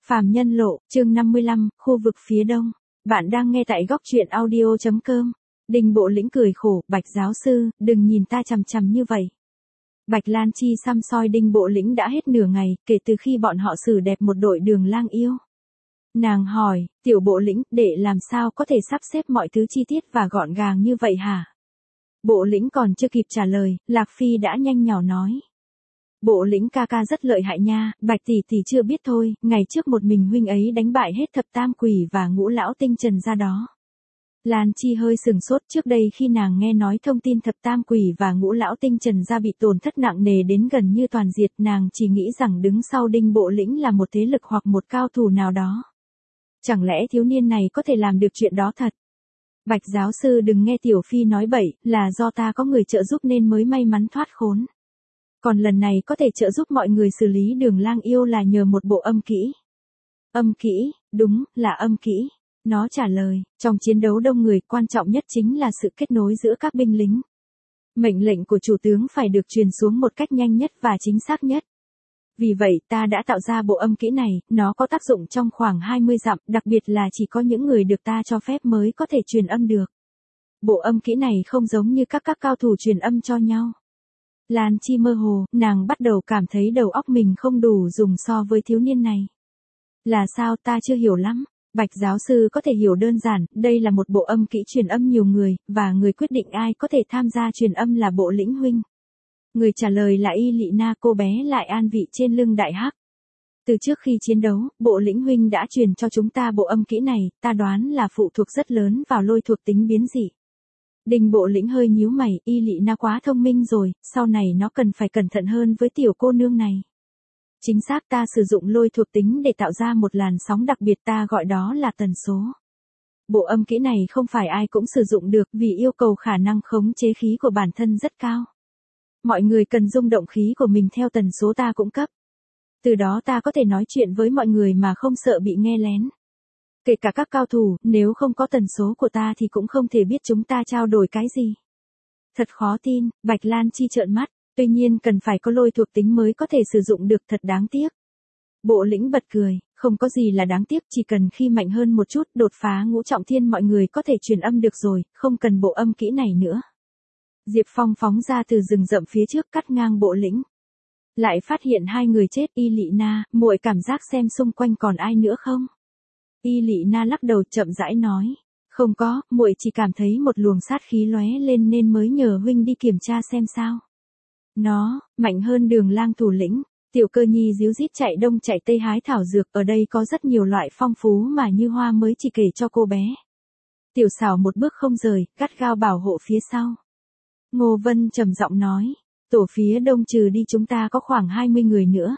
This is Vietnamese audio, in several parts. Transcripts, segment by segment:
Phàm Nhân Lộ, chương 55, khu vực phía đông. Bạn đang nghe tại góc truyện audio.com. Đinh Bộ Lĩnh cười khổ, Bạch giáo sư, đừng nhìn ta chằm chằm như vậy. Bạch Lan Chi xăm soi Đinh Bộ Lĩnh đã hết nửa ngày, kể từ khi bọn họ xử đẹp một đội Đường Lang yêu. Nàng hỏi, Tiểu Bộ Lĩnh, để làm sao có thể sắp xếp mọi thứ chi tiết và gọn gàng như vậy hả? Bộ Lĩnh còn chưa kịp trả lời, Lạc Phi đã nhanh nhỏ nói. Bộ Lĩnh ca ca rất lợi hại nha, Bạch tỷ tỷ chưa biết thôi, ngày trước một mình huynh ấy đánh bại hết thập tam quỷ và ngũ lão tinh trần ra đó. Lan Chi hơi sừng sốt, trước đây khi nàng nghe nói thông tin thập tam quỷ và ngũ lão tinh trần ra bị tổn thất nặng nề đến gần như toàn diệt, nàng chỉ nghĩ rằng đứng sau Đinh Bộ Lĩnh là một thế lực hoặc một cao thủ nào đó. Chẳng lẽ thiếu niên này có thể làm được chuyện đó thật? Bạch giáo sư đừng nghe Tiểu Phi nói bậy, là do ta có người trợ giúp nên mới may mắn thoát khốn. Còn lần này có thể trợ giúp mọi người xử lý Đường Lang yêu là nhờ một bộ âm kỹ. Âm kỹ, đúng, là âm kỹ. Nó trả lời, trong chiến đấu đông người, quan trọng nhất chính là sự kết nối giữa các binh lính. Mệnh lệnh của chủ tướng phải được truyền xuống một cách nhanh nhất và chính xác nhất. Vì vậy ta đã tạo ra bộ âm kỹ này, nó có tác dụng trong khoảng 20 dặm, đặc biệt là chỉ có những người được ta cho phép mới có thể truyền âm được. Bộ âm kỹ này không giống như các cao thủ truyền âm cho nhau. Lan Chi mơ hồ, nàng bắt đầu cảm thấy đầu óc mình không đủ dùng so với thiếu niên này. Là sao ta chưa hiểu lắm? Bạch giáo sư có thể hiểu đơn giản, đây là một bộ âm kỹ truyền âm nhiều người, và người quyết định ai có thể tham gia truyền âm là Bộ Lĩnh huynh. Người trả lời là Y Lị Na, cô bé lại an vị trên lưng Đại Hắc. Từ trước khi chiến đấu, Bộ Lĩnh huynh đã truyền cho chúng ta bộ âm kỹ này, ta đoán là phụ thuộc rất lớn vào lôi thuộc tính biến dị. Đinh Bộ Lĩnh hơi nhíu mày, Y Lị Na quá thông minh rồi, sau này nó cần phải cẩn thận hơn với tiểu cô nương này. Chính xác, ta sử dụng lôi thuộc tính để tạo ra một làn sóng đặc biệt, ta gọi đó là tần số. Bộ âm kỹ này không phải ai cũng sử dụng được vì yêu cầu khả năng khống chế khí của bản thân rất cao. Mọi người cần rung động khí của mình theo tần số ta cung cấp. Từ đó ta có thể nói chuyện với mọi người mà không sợ bị nghe lén. Kể cả các cao thủ, nếu không có tần số của ta thì cũng không thể biết chúng ta trao đổi cái gì. Thật khó tin, Bạch Lan Chi trợn mắt, tuy nhiên cần phải có lôi thuộc tính mới có thể sử dụng được, thật đáng tiếc. Bộ Lĩnh bật cười, không có gì là đáng tiếc, chỉ cần khi mạnh hơn một chút, đột phá ngũ trọng thiên mọi người có thể truyền âm được rồi, không cần bộ âm kỹ này nữa. Diệp Phong phóng ra từ rừng rậm phía trước cắt ngang Bộ Lĩnh. Lại phát hiện hai người chết. Y Lị Na, muội cảm giác xem xung quanh còn ai nữa không? Y Lị Na lắc đầu chậm rãi nói, không có, muội chỉ cảm thấy một luồng sát khí lóe lên nên mới nhờ huynh đi kiểm tra xem sao. Nó, mạnh hơn Đường Lang thủ lĩnh. Tiểu Cơ Nhi díu dít chạy đông chạy tây hái thảo dược, ở đây có rất nhiều loại phong phú mà Như Hoa mới chỉ kể cho cô bé. Tiểu Xảo một bước không rời, gắt gao bảo hộ phía sau. Ngô Vân trầm giọng nói, tổ phía đông trừ đi chúng ta có khoảng 20 người nữa.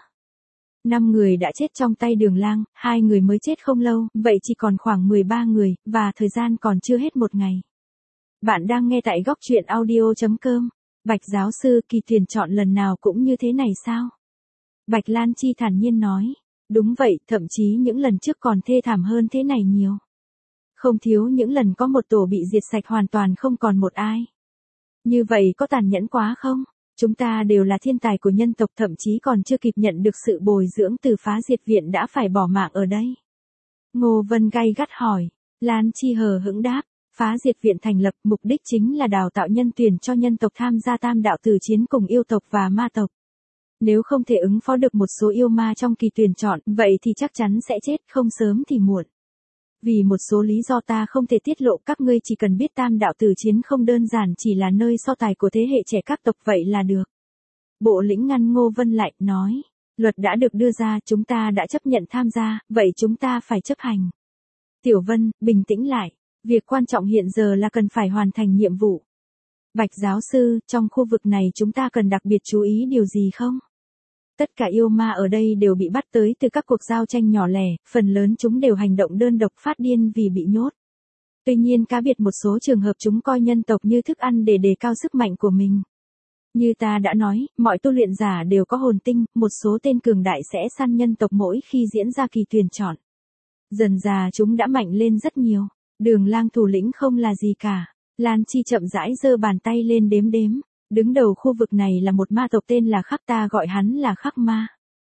5 người đã chết trong tay Đường Lang, 2 người mới chết không lâu, vậy chỉ còn khoảng 13 người, và thời gian còn chưa hết một ngày. Bạn đang nghe tại góc truyện audio.com. Bạch giáo sư, kỳ tuyển chọn lần nào cũng như thế này sao? Bạch Lan Chi thản nhiên nói, đúng vậy, thậm chí những lần trước còn thê thảm hơn thế này nhiều. Không thiếu những lần có một tổ bị diệt sạch hoàn toàn không còn một ai. Như vậy có tàn nhẫn quá không? Chúng ta đều là thiên tài của nhân tộc, thậm chí còn chưa kịp nhận được sự bồi dưỡng từ phá diệt viện đã phải bỏ mạng ở đây. Ngô Vân gay gắt hỏi, Lan Chi hờ hững đáp, phá diệt viện thành lập, mục đích chính là đào tạo nhân tuyển cho nhân tộc tham gia tam đạo tử chiến cùng yêu tộc và ma tộc. Nếu không thể ứng phó được một số yêu ma trong kỳ tuyển chọn, vậy thì chắc chắn sẽ chết, không sớm thì muộn. Vì một số lý do ta không thể tiết lộ, các ngươi chỉ cần biết tam đạo tử chiến không đơn giản chỉ là nơi so tài của thế hệ trẻ các tộc vậy là được. Bộ Lĩnh ngăn Ngô Vân lại, nói, luật đã được đưa ra, chúng ta đã chấp nhận tham gia, vậy chúng ta phải chấp hành. Tiểu Vân, bình tĩnh lại, việc quan trọng hiện giờ là cần phải hoàn thành nhiệm vụ. Bạch giáo sư, trong khu vực này chúng ta cần đặc biệt chú ý điều gì không? Tất cả yêu ma ở đây đều bị bắt tới từ các cuộc giao tranh nhỏ lẻ, phần lớn chúng đều hành động đơn độc phát điên vì bị nhốt. Tuy nhiên cá biệt một số trường hợp chúng coi nhân tộc như thức ăn để đề cao sức mạnh của mình. Như ta đã nói, mọi tu luyện giả đều có hồn tinh, một số tên cường đại sẽ săn nhân tộc mỗi khi diễn ra kỳ tuyển chọn. Dần dà chúng đã mạnh lên rất nhiều. Đường Lang thủ lĩnh không là gì cả. Lan Chi chậm rãi giơ bàn tay lên đếm đếm. Đứng đầu khu vực này là một ma tộc tên là Khắc, ta gọi hắn là Khắc Ma.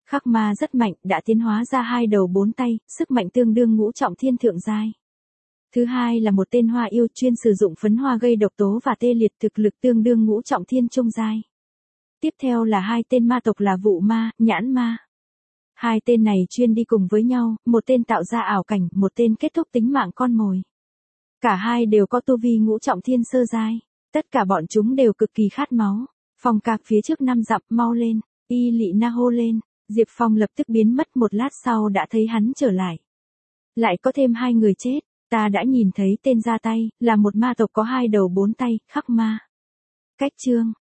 Khắc ma rất mạnh, đã tiến hóa ra 2 đầu 4 tay, sức mạnh tương đương ngũ trọng thiên thượng giai. Thứ hai là một tên hoa yêu chuyên sử dụng phấn hoa gây độc tố và tê liệt, thực lực tương đương ngũ trọng thiên trung giai. Tiếp theo là 2 tên ma tộc là vụ ma, nhãn ma. 2 tên này chuyên đi cùng với nhau, một tên tạo ra ảo cảnh, một tên kết thúc tính mạng con mồi. Cả hai đều có tu vi ngũ trọng thiên sơ giai. Tất cả bọn chúng đều cực kỳ khát máu. Phong Cạc phía trước 5 dặm, mau lên. Y Lị Na hô lên. Diệp Phong lập tức biến mất, một lát sau đã thấy hắn trở lại. Lại có thêm 2 người chết. Ta đã nhìn thấy tên ra tay, là một ma tộc có 2 đầu 4 tay, Khắc ma. Cách chương.